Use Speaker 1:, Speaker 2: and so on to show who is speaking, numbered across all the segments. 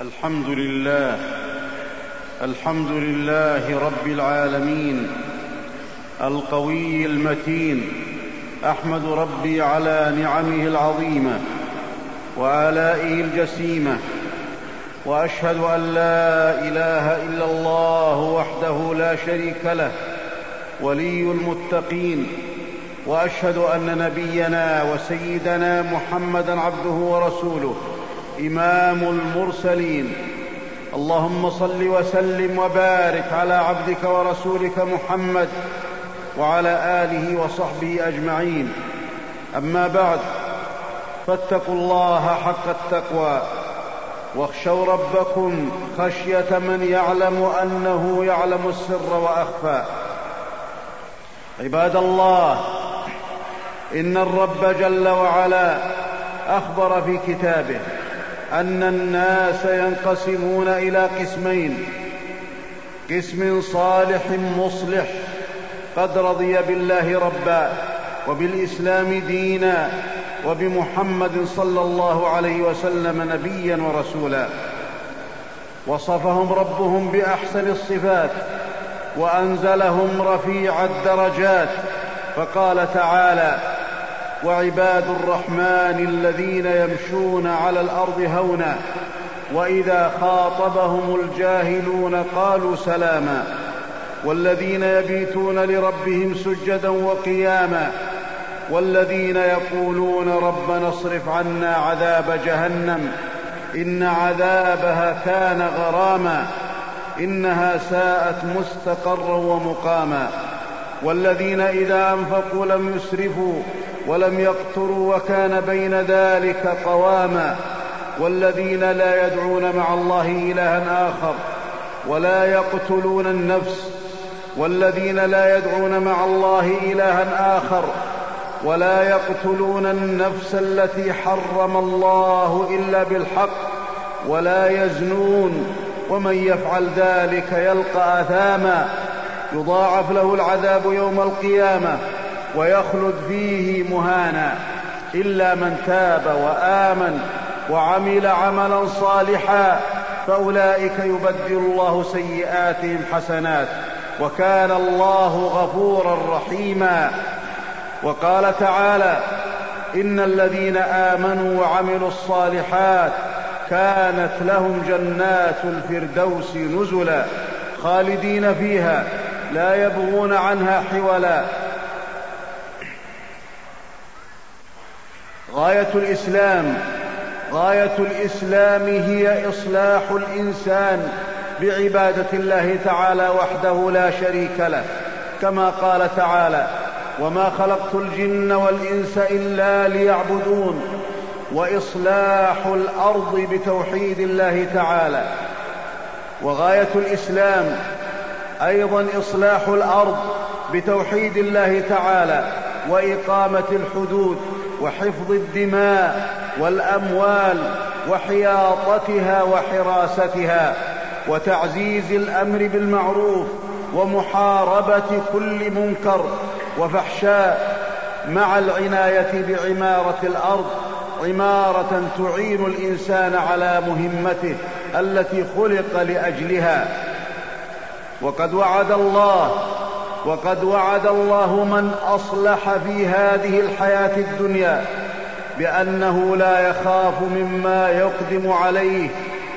Speaker 1: الحمد لله رب العالمين القوي المتين. أحمد ربي على نعمه العظيمة وآلائه الجسيمة، وأشهد أن لا إله إلا الله وحده لا شريك له ولي المتقين، وأشهد أن نبينا وسيدنا محمدًا عبده ورسوله إمام المرسلين. اللهم صل وسلم وبارك على عبدك ورسولك محمد وعلى آله وصحبه أجمعين. أما بعد، فاتقوا الله حق التقوى واخشوا ربكم خشية من يعلم أنه يعلم السر وأخفى. عباد الله، إن الرب جل وعلا أخبر في كتابه أن الناس ينقسمون إلى قسمين: قسم صالح مصلح قد رضي بالله ربا وبالإسلام دينا وبمحمد صلى الله عليه وسلم نبيا ورسولا. وصفهم ربهم بأحسن الصفات وأنزلهم رفيع الدرجات، فقال تعالى: وعباد الرحمن الذين يمشون على الأرض هونا وإذا خاطبهم الجاهلون قالوا سلاما والذين يبيتون لربهم سجدا وقياما والذين يقولون ربنا اصرف عنا عذاب جهنم إن عذابها كان غراما إنها ساءت مستقرا ومقاما والذين إذا أنفقوا لم يسرفوا ولم يقتروا وكان بين ذلك قواما والذين لا يدعون مع الله إلها آخر ولا يقتلون النفس والذين لا يدعون مع الله إلها آخر ولا يقتلون النفس التي حرم الله إلا بالحق ولا يزنون ومن يفعل ذلك يلقى آثاما يضاعف له العذاب يوم القيامة ويخلد فيه مهانا إلا من تاب وآمن وعمل عملا صالحا فأولئك يبدل الله سيئاتهم حسنات وكان الله غفورا رحيما. وقال تعالى: إن الذين آمنوا وعملوا الصالحات كانت لهم جنات الفردوس نزلا خالدين فيها لا يبغون عنها حولا. غاية الإسلام هي إصلاح الإنسان بعبادة الله تعالى وحده لا شريك له، كما قال تعالى: وما خلقت الجن والإنس إلا ليعبدون. وإصلاح الأرض بتوحيد الله تعالى. وغاية الإسلام أيضا إصلاح الأرض بتوحيد الله تعالى وإقامة الحدود وحفظ الدماء والأموال وحياطتها وحراستها وتعزيز الأمر بالمعروف ومحاربة كل منكر وفحشاء، مع العناية بعمارة الأرض عمارة تعين الإنسان على مهمته التي خلق لأجلها. وقد وعد الله من أصلح في هذه الحياة الدنيا بأنه لا يخاف مما يقدم عليه،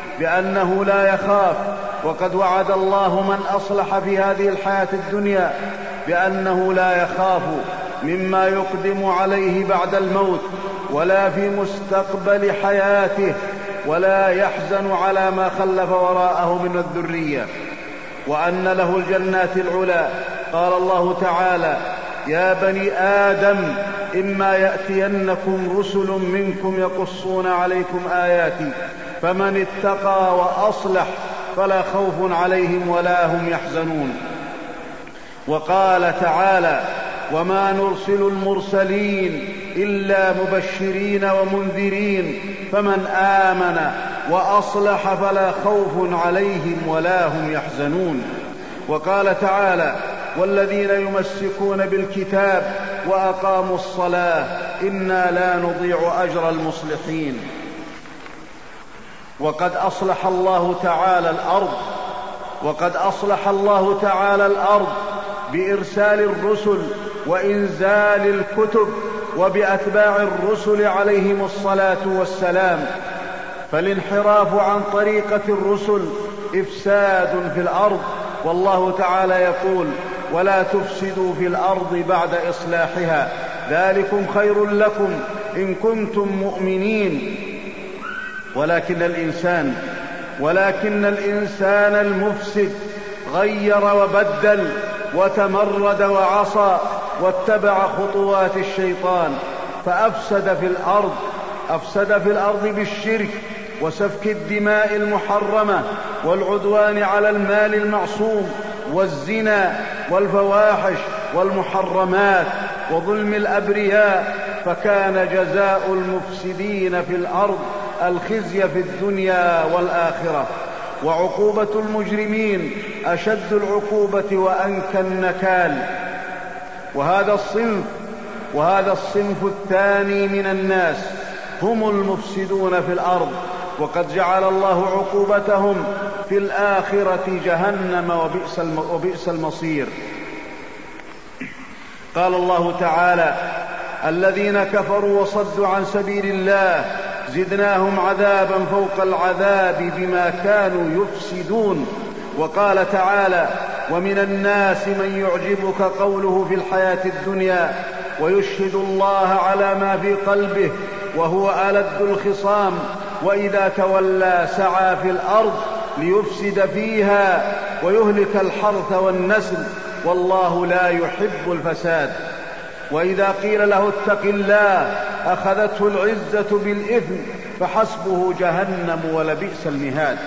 Speaker 1: وقد وعد الله من أصلح في هذه الحياة الدنيا بأنه لا يخاف مما يقدم عليه بعد الموت ولا في مستقبل حياته ولا يحزن على ما خلف وراءه من الذرية، وأن له الجنات العلى. قال الله تعالى: يا بني آدم إما يأتينكم رسل منكم يقصون عليكم آياتي فمن اتقى وأصلح فلا خوف عليهم ولا هم يحزنون. وقال تعالى: وما نرسل المرسلين إلا مبشرين ومنذرين فمن آمن وأصلح فلا خوف عليهم ولا هم يحزنون. وقال تعالى: والذين يمسكون بالكتاب وأقاموا الصلاة إنا لا نضيع أجر المصلحين. وقد أصلح الله تعالى الأرض بإرسال الرسل وإنزال الكتب وبأتباع الرسل عليهم الصلاة والسلام، فالانحراف عن طريقة الرسل إفساد في الأرض، والله تعالى يقول: ولا تفسدوا في الأرض بعد إصلاحها ذلكم خير لكم إن كنتم مؤمنين. ولكن الإنسان المفسد غير وبدل وتمرد وعصى واتبع خطوات الشيطان، فأفسد في الأرض بالشرك وسفك الدماء المحرمة والعدوان على المال المعصوم والزنا والفواحش والمحرمات وظلم الأبرياء، فكان جزاء المفسدين في الأرض الخزي في الدنيا والآخرة، وعقوبة المجرمين أشد العقوبة وأنكى النكال. وهذا الصنف الثاني من الناس هم المفسدون في الأرض، وقد جعل الله عقوبتهم في الآخرة جهنم وبئس المصير. قال الله تعالى: الذين كفروا وصدوا عن سبيل الله زدناهم عذابا فوق العذاب بما كانوا يفسدون. وقال تعالى: ومن الناس من يعجبك قوله في الحياة الدنيا ويشهد الله على ما في قلبه وهو ألد الخصام وإذا تولى سعى في الأرض ليفسد فيها ويهلك الحرث والنسل والله لا يحب الفساد. وإذا قيل له اتق الله أخذته العزة بالإثم فحسبه جهنم ولبئس المهاد.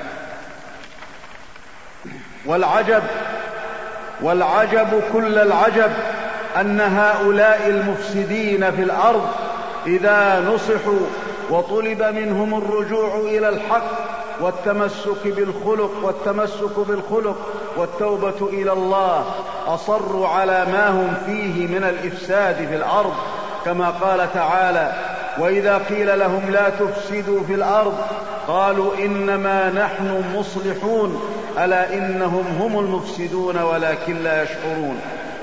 Speaker 1: والعجب كل العجب أن هؤلاء المفسدين في الأرض إذا نصحوا وطلب منهم الرجوع إلى الحق والتمسك بالخلق والتوبة إلى الله أصروا على ما هم فيه من الإفساد في الأرض، كما قال تعالى: وإذا قيل لهم لا تفسدوا في الأرض قالوا إنما نحن مصلحون ألا إنهم هم المفسدون ولكن لا يشعرون.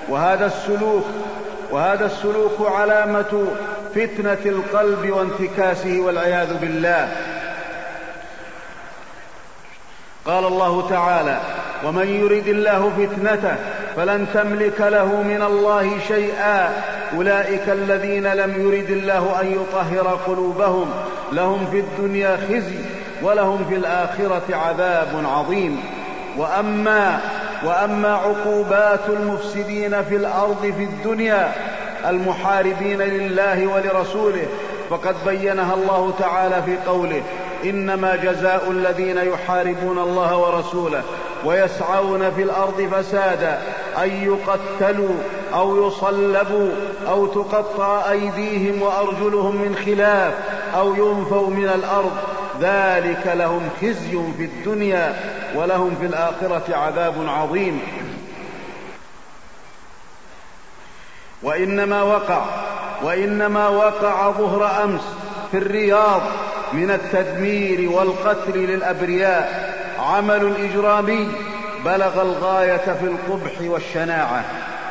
Speaker 1: وهذا السلوك علامة فتنة القلب وانتكاسه والعياذ بالله. قال الله تعالى: ومن يرد الله فتنته فلن تملك له من الله شيئا أولئك الذين لم يرد الله أن يطهر قلوبهم لهم في الدنيا خزي ولهم في الآخرة عذاب عظيم. وأما عقوبات المفسدين في الأرض في الدنيا المحاربين لله ولرسوله فقد بينها الله تعالى في قوله: إنما جزاء الذين يحاربون الله ورسوله ويسعون في الأرض فسادا أن يقتلوا أو يصلبوا أو تقطع أيديهم وأرجلهم من خلاف أو ينفوا من الأرض ذلك لهم خزي في الدنيا ولهم في الآخرة عذاب عظيم. وإنما وقع ظهر أمس في الرياض من التدمير والقتل للأبرياء عمل إجرامي بلغ الغاية في القبح والشناعة،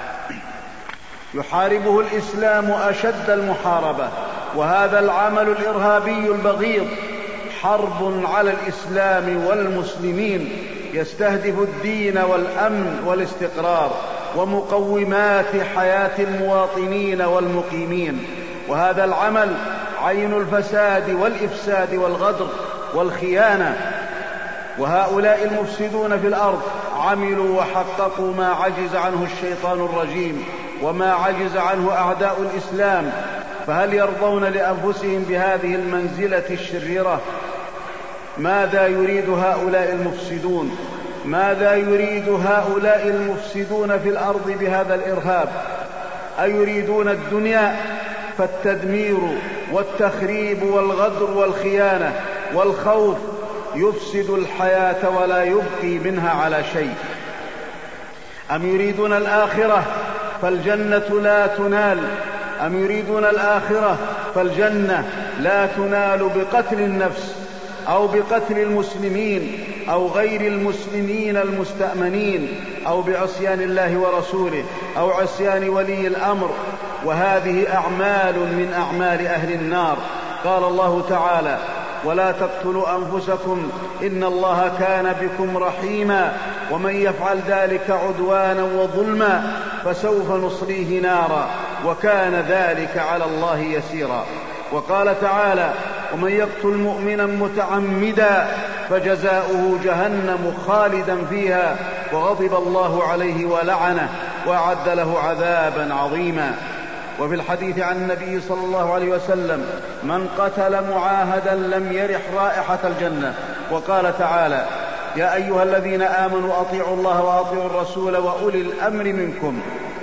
Speaker 1: يحاربه الإسلام أشد المحاربة، وهذا العمل الإرهابي البغيض حرب على الإسلام والمسلمين يستهدف الدين والأمن والاستقرار ومقومات حياة المواطنين والمقيمين، وهذا العمل عين الفساد والإفساد والغدر والخيانة. وهؤلاء المفسدون في الأرض عملوا وحققوا ما عجز عنه الشيطان الرجيم وما عجز عنه أعداء الإسلام، فهل يرضون لأنفسهم بهذه المنزلة الشريرة؟ ماذا يريد هؤلاء المفسدون؟ ماذا يريد هؤلاء المفسدون في الأرض بهذا الإرهاب؟ أيريدون الدنيا؟ فالتدمير والتخريب والغدر والخيانة والخوف يفسد الحياة ولا يبقي منها على شيء. أم يريدون الآخرة فالجنة لا تنال؟ أم يريدون الآخرة فالجنة لا تنال بقتل النفس أو بقتل المسلمين أو غير المسلمين المستأمنين، أو بعصيان الله ورسوله، أو عصيان ولي الأمر، وهذه أعمال من أعمال أهل النار. قال الله تعالى: ولا تقتلوا أنفسكم إن الله كان بكم رحيما ومن يفعل ذلك عدوانا وظلما فسوف نصليه نارا وكان ذلك على الله يسيرا. وقال تعالى: ومن يقتل مؤمنا متعمدا فجزاؤه جهنم خالدا فيها وغضب الله عليه ولعنه وأعد له عذابا عظيما. وفي الحديث عن النبي صلى الله عليه وسلم: من قتل معاهدا لم يرح رائحة الجنة. وقال تعالى: يا أيها الذين آمنوا أطيعوا الله وأطيعوا الرسول وأولي الأمر منكم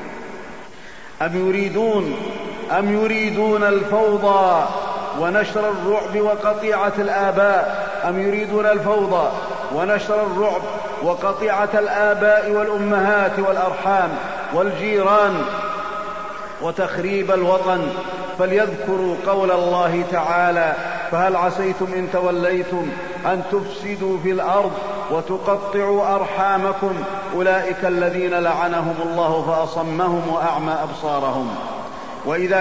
Speaker 1: أم يريدون الفوضى ونشر الرعب وقطيعة الآباء وقطيعة الآباء والأمهات والأرحام والجيران وتخريب الوطن، فليذكروا قول الله تعالى: فهل عسيتم إن توليتم أن تفسدوا في الأرض وتقطعوا أرحامكم أولئك الذين لعنهم الله فأصمهم وأعمى أبصارهم. وإذا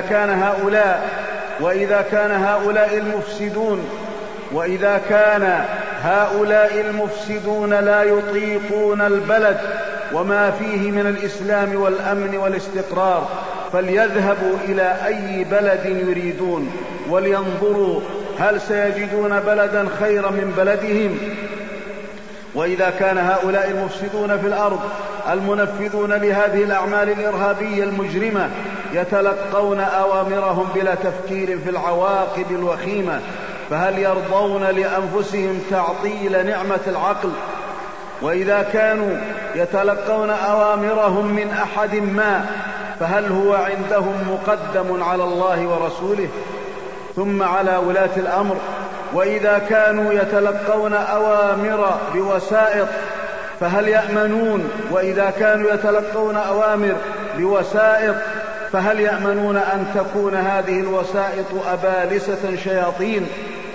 Speaker 1: كان هؤلاء المفسدون لا يطيقون البلد وما فيه من الإسلام والأمن والاستقرار فليذهبوا إلى أي بلد يريدون ولينظروا هل سيجدون بلدا خيرا من بلدهم. وإذا كان هؤلاء المفسدون في الأرض المنفذون لهذه الأعمال الإرهابية المجرمة يتلقون أوامرهم بلا تفكير في العواقب الوخيمة، فهل يرضون لأنفسهم تعطيل نعمة العقل؟ وإذا كانوا يتلقون أوامرهم من أحد ما فهل هو عندهم مقدم على الله ورسوله ثم على ولاة الأمر؟ وإذا كانوا يتلقون أوامر بوسائط فهل يأمنون؟ وإذا كانوا يتلقون أوامر بوسائط فهل يأمنون أن تكون هذه الوسائط أبالسة شياطين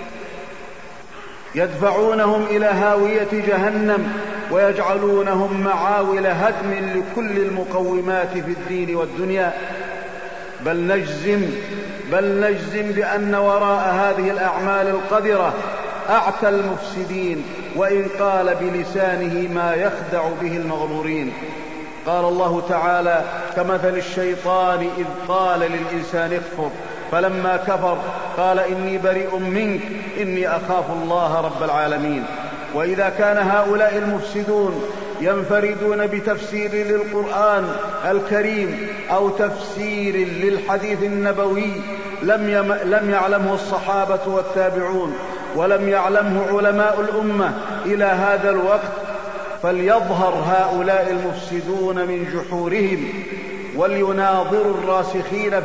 Speaker 1: يدفعونهم إلى هاوية جهنم ويجعلونهم معاول هدم لكل المقومات في الدين والدنيا؟ بل نجزم بأن وراء هذه الأعمال القذرة أعتى المفسدين، وإن قال بلسانه ما يخدع به المغرورين. قال الله تعالى: كمثل الشيطان إذ قال للإنسان اكفر فلما كفر قال إني بريء منك إني أخاف الله رب العالمين. وإذا كان هؤلاء المفسدون ينفردون بتفسير للقرآن الكريم أو تفسير للحديث النبوي لم يعلمه الصحابة والتابعون ولم يعلمه علماء الأمة إلى هذا الوقت، فليظهر هؤلاء المفسدون من جحورهم وليناظروا الراسخين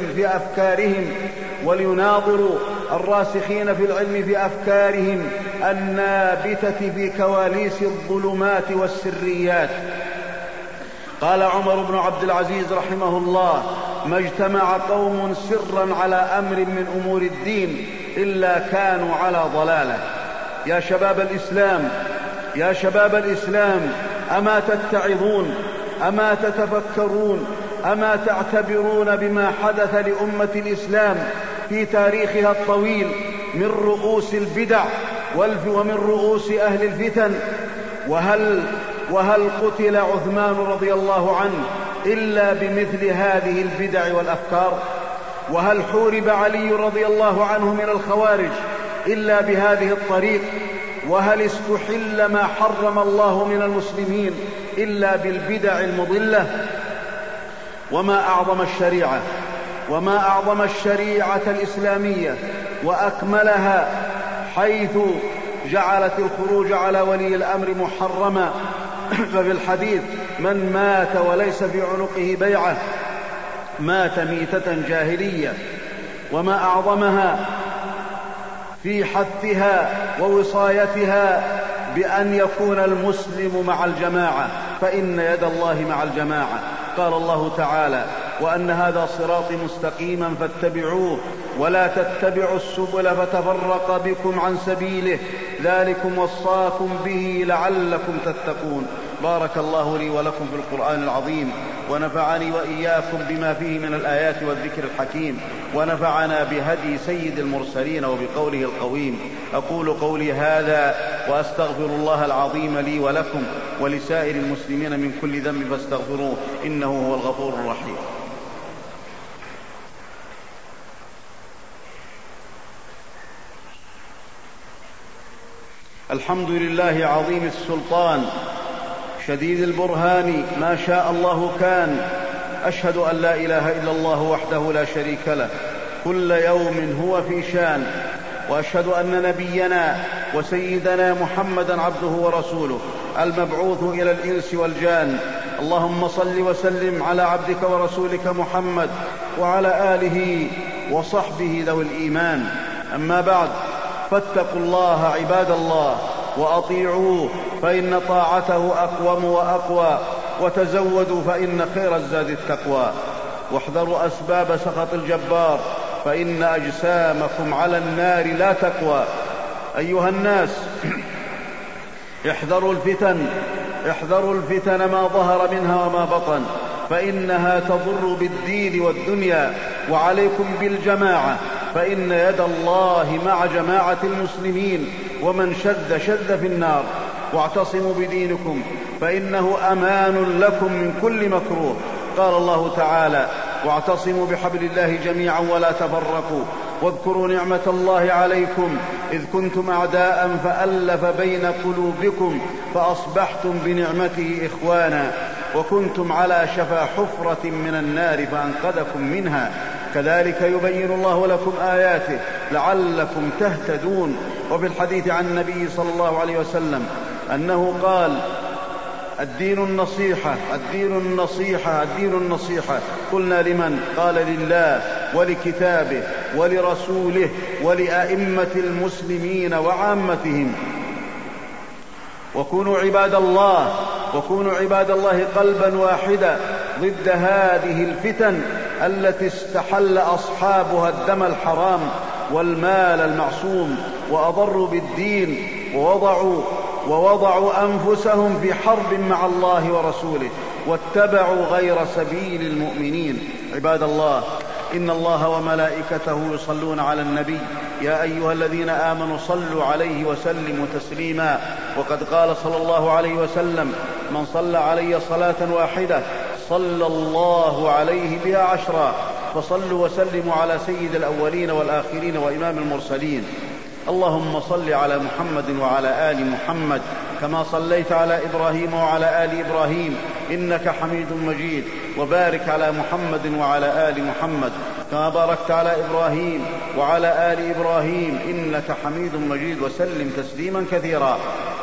Speaker 1: في العلم في أفكارهم النابتة في كواليس الظلمات والسريات. قال عمر بن عبد العزيز رحمه الله: ما اجتمع قوم سرا على أمر من أمور الدين إلا كانوا على ضلالة. يا شباب الإسلام أما تتعظون؟ أما تتفكرون؟ أما تعتبرون بما حدث لأمة الإسلام في تاريخها الطويل من رؤوس البدع ومن رؤوس أهل الفتن؟ وهل قتل عثمان رضي الله عنه إلا بمثل هذه البدع والأفكار؟ وهل حورب علي رضي الله عنه من الخوارج إلا بهذه الطريق؟ وهل استحل ما حرم الله من المسلمين إلا بالبدع المضلة؟ وما أعظم الشريعة الإسلامية وأكملها، حيث جعلت الخروج على ولي الأمر محرما. ففي الحديث: من مات وليس في عنقه بيعة مات ميتة جاهلية. وما أعظمها في حثها ووصايتها بأن يكون المسلم مع الجماعة، فإن يد الله مع الجماعة. قال الله تعالى: وأن هذا صراطي مستقيما فاتبعوه ولا تتبعوا السبل فتفرق بكم عن سبيله، ذلكم وصاكم به لعلكم تتقون. بارك الله لي ولكم في القرآن العظيم، ونفعني وإياكم بما فيه من الآيات والذكر الحكيم، ونفعنا بهدي سيد المرسلين وبقوله القويم. أقول قولي هذا وأستغفر الله العظيم لي ولكم ولسائر المسلمين من كل ذنب فاستغفروه إنه هو الغفور الرحيم. الحمد لله عظيم السلطان شديد البرهان، ما شاء الله كان. أشهد أن لا إله إلا الله وحده لا شريك له، كل يوم هو في شان. وأشهد أن نبينا وسيدنا محمدا عبده ورسوله المبعوث إلى الإنس والجان. اللهم صل وسلم على عبدك ورسولك محمد وعلى آله وصحبه ذوي الإيمان. أما بعد، فاتقوا الله عباد الله وأطيعوه، فإن طاعته أقوم وأقوى، وتزودوا فإن خير الزاد التقوى. واحذروا أسباب سخط الجبار، فإن أجسامكم على النار لا تقوى. أيها الناس، احذروا الفتن ما ظهر منها وما بطن، فإنها تضر بالدين والدنيا. وعليكم بالجماعة، فإن يد الله مع جماعة المسلمين، ومن شذ في النار. واعتصموا بدينكم، فإنه أمان لكم من كل مكروه. قال الله تعالى: واعتصموا بحبل الله جميعا ولا تفرقوا، واذكروا نعمة الله عليكم إذ كنتم أعداء فألف بين قلوبكم فأصبحتم بنعمته إخوانا، وكنتم على شفا حفرة من النار فأنقذكم منها. كذلك يبين الله لكم آياته لعلكم تهتدون. وفي الحديث عن النبي صلى الله عليه وسلم أنه قال: الدين النصيحة، الدين النصيحة، الدين النصيحة. قلنا: لمن؟ قال: لله ولكتابه ولرسوله ولأئمة المسلمين وعامتهم. وكونوا عباد الله قلبا واحدا ضد هذه الفتن التي استحل أصحابها الدم الحرام والمال المعصوم، وأضروا بالدين ووضعوا أنفسهم في حرب مع الله ورسوله، واتبعوا غير سبيل المؤمنين. عباد الله، إن الله وملائكته يصلون على النبي، يا أيها الذين آمنوا صلوا عليه وسلموا تسليما. وقد قال صلى الله عليه وسلم: من صلى علي صلاة واحدة صلى الله عليه بها 10. فصلوا وسلموا على سيد الأولين والآخرين وإمام المرسلين. اللهم صل على محمد وعلى آل محمد كما صليت على إبراهيم وعلى آل إبراهيم إنك حميد مجيد، وبارك على محمد وعلى آل محمد كما باركت على إبراهيم وعلى آل إبراهيم إنك حميد مجيد، وسلم تسليما كثيرا.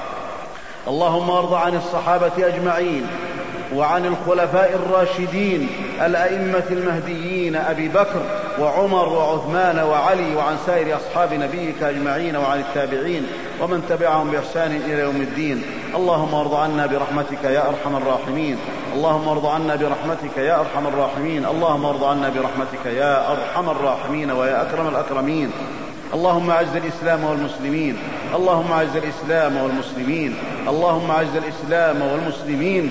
Speaker 1: اللهم ارض عن الصحابة أجمعين، وعن الخلفاء الراشدين الأئمة المهديين أبي بكر وعمر وعثمان وعلي، وعن سائر أصحاب نبيك أجمعين، وعن التابعين ومن تبعهم بإحسان إلى يوم الدين. اللهم ارض عنا برحمتك يا أرحم الراحمين. اللهم ارض عنا برحمتك يا أرحم الراحمين. اللهم ارض عنا برحمتك يا أرحم الراحمين ويا أكرم الأكرمين. اللهم أعز الإسلام والمسلمين. اللهم أعز الإسلام والمسلمين. اللهم أعز الإسلام والمسلمين،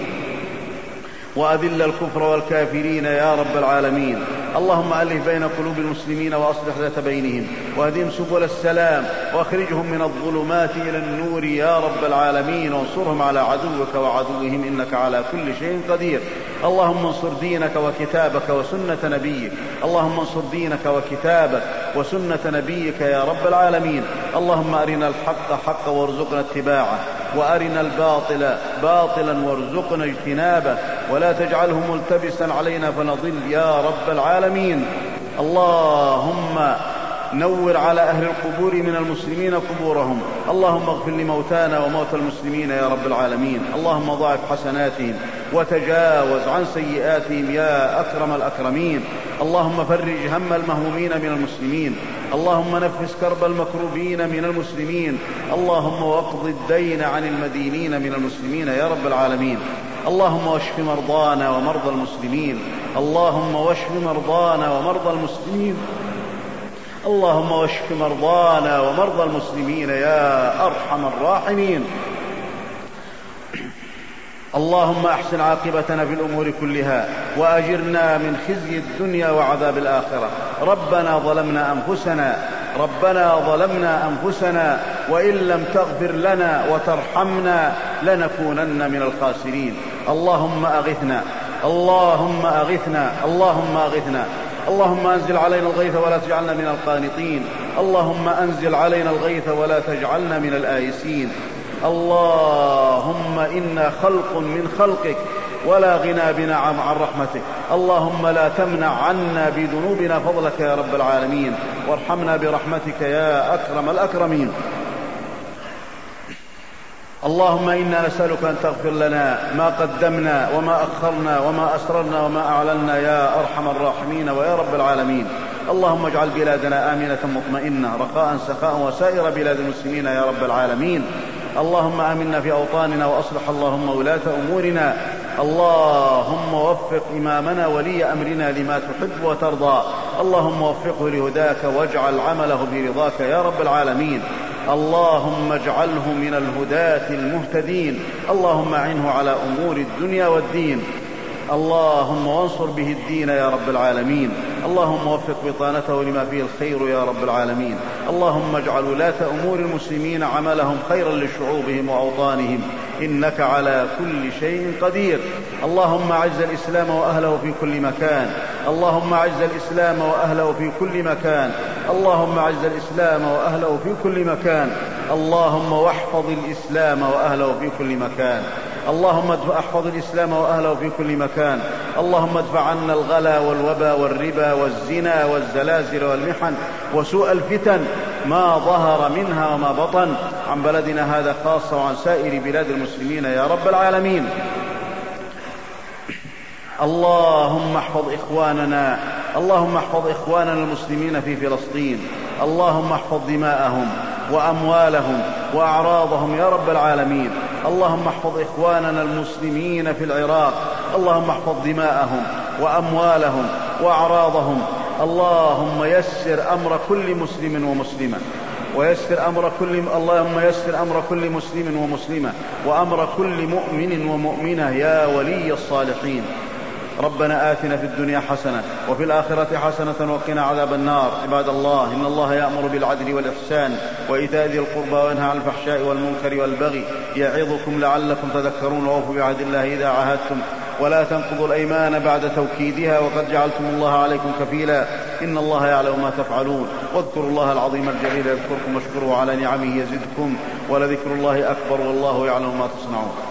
Speaker 1: وأذل الكفر والكافرين يا رب العالمين. اللهم ألف بين قلوب المسلمين وأصلح ذات بينهم، واهدهم سبل السلام، واخرجهم من الظلمات إلى النور يا رب العالمين، وانصرهم على عدوك وعدوهم إنك على كل شيء قدير. اللهم انصر دينك وكتابك وسنة نبيك. اللهم انصر دينك وكتابك وسنة نبيك يا رب العالمين. اللهم أرنا الحق حقا وارزقنا اتباعه، وأرنا الباطل باطلا وارزقنا اجتنابه، ولا تجعله ملتبسا علينا فنضل يا رب العالمين. اللهم نور على أهل القبور من المسلمين قبورهم. اللهم اغفر لموتانا وموتى المسلمين يا رب العالمين. اللهم ضاعف حسناتهم وتجاوز عن سيئاتهم يا أكرم الأكرمين. اللهم فرج هم المهمومين من المسلمين. اللهم نفس كرب المكروبين من المسلمين. اللهم واقض الدين عن المدينين من المسلمين يا رب العالمين. اللهم واشف مرضانا ومرضى المسلمين، اللهم واشف مرضانا ومرضى المسلمين، اللهم واشف مرضانا ومرضى المسلمين يا أرحم الراحمين. اللهم أحسن عاقبتنا في الأمور كلها وأجرنا من خزي الدنيا وعذاب الآخرة. ربنا ظلمنا أنفسنا وإن لم تغفر لنا وترحمنا لنكونن من الخاسرين. اللهم أغثنا، اللهم أغثنا، اللهم أغثنا. اللهم أنزل علينا الغيث ولا تجعلنا من القانطين، اللهم أنزل علينا الغيث ولا تجعلنا من الآيسين. اللهم إنا خلق من خلقك ولا غنى بنا عن رحمتك، اللهم لا تمنع عنا بذنوبنا فضلك يا رب العالمين، وارحمنا برحمتك يا أكرم الأكرمين. اللهم إنا نسألك أن تغفر لنا ما قدمنا وما أخرنا وما أسررنا وما أعلنا يا أرحم الراحمين ويا رب العالمين. اللهم اجعل بلادنا آمنة مطمئنة رخاء سخاء وسائر بلاد المسلمين يا رب العالمين. اللهم آمنا في أوطاننا وأصلح اللهم ولاة أمورنا. اللهم وفق إمامنا ولي أمرنا لما تحب وترضى، اللهم وفقه لهداك واجعل عمله برضاك يا رب العالمين. اللهم اجعله من الهداة المهتدين، اللهم أعنه على أمور الدنيا والدين، اللهم وانصر به الدين يا رب العالمين. اللهم وفق بطانته لما فيه الخير يا رب العالمين. اللهم اجعل ولاة أمور المسلمين عملهم خيرا لشعوبهم وأوطانهم، إنك على كل شيء قدير. اللهم أعز الإسلام وأهله في كل مكان، اللهم أعز الإسلام وأهله في كل مكان، اللهم أعز الإسلام وأهله في كل مكان. اللهم واحفظ الإسلام وأهله في كل مكان، اللهم احفظ الإسلام وأهله في كل مكان. اللهم ادفع عنا الغلا والوبا والربا والزنا والزلازل والمحن وسوء الفتن ما ظهر منها وما بطن عن بلدنا هذا خاصة وعن سائر بلاد المسلمين يا رب العالمين. اللهم احفظ إخواننا المسلمين في فلسطين، اللهم احفظ دماءهم وأموالهم وأعراضهم يا رب العالمين. اللهم احفظ إخواننا المسلمين في العراق، اللهم احفظ دماءهم وأموالهم وأعراضهم. اللهم يسر أمر كل مسلم ومسلمة، اللهم يسر أمر كل مسلم ومسلمة وأمر كل مؤمن ومؤمنة يا ولي الصالحين. ربنا آتنا في الدنيا حسنة وفي الآخرة حسنة وقنا عذاب النار. عباد الله، إن الله يأمر بالعدل والإحسان وإيتاء ذي القربى وينهى عن الفحشاء والمنكر والبغي يعظكم لعلكم تذكرون. وأوفوا بعهد الله إذا عاهدتم ولا تنقضوا الأيمان بعد توكيدها وقد جعلتم الله عليكم كفيلا، إن الله يعلم ما تفعلون. واذكروا الله العظيم الجليل يذكركم واشكروه على نعمه يزدكم ولذكر الله أكبر والله يعلم ما تصنعون.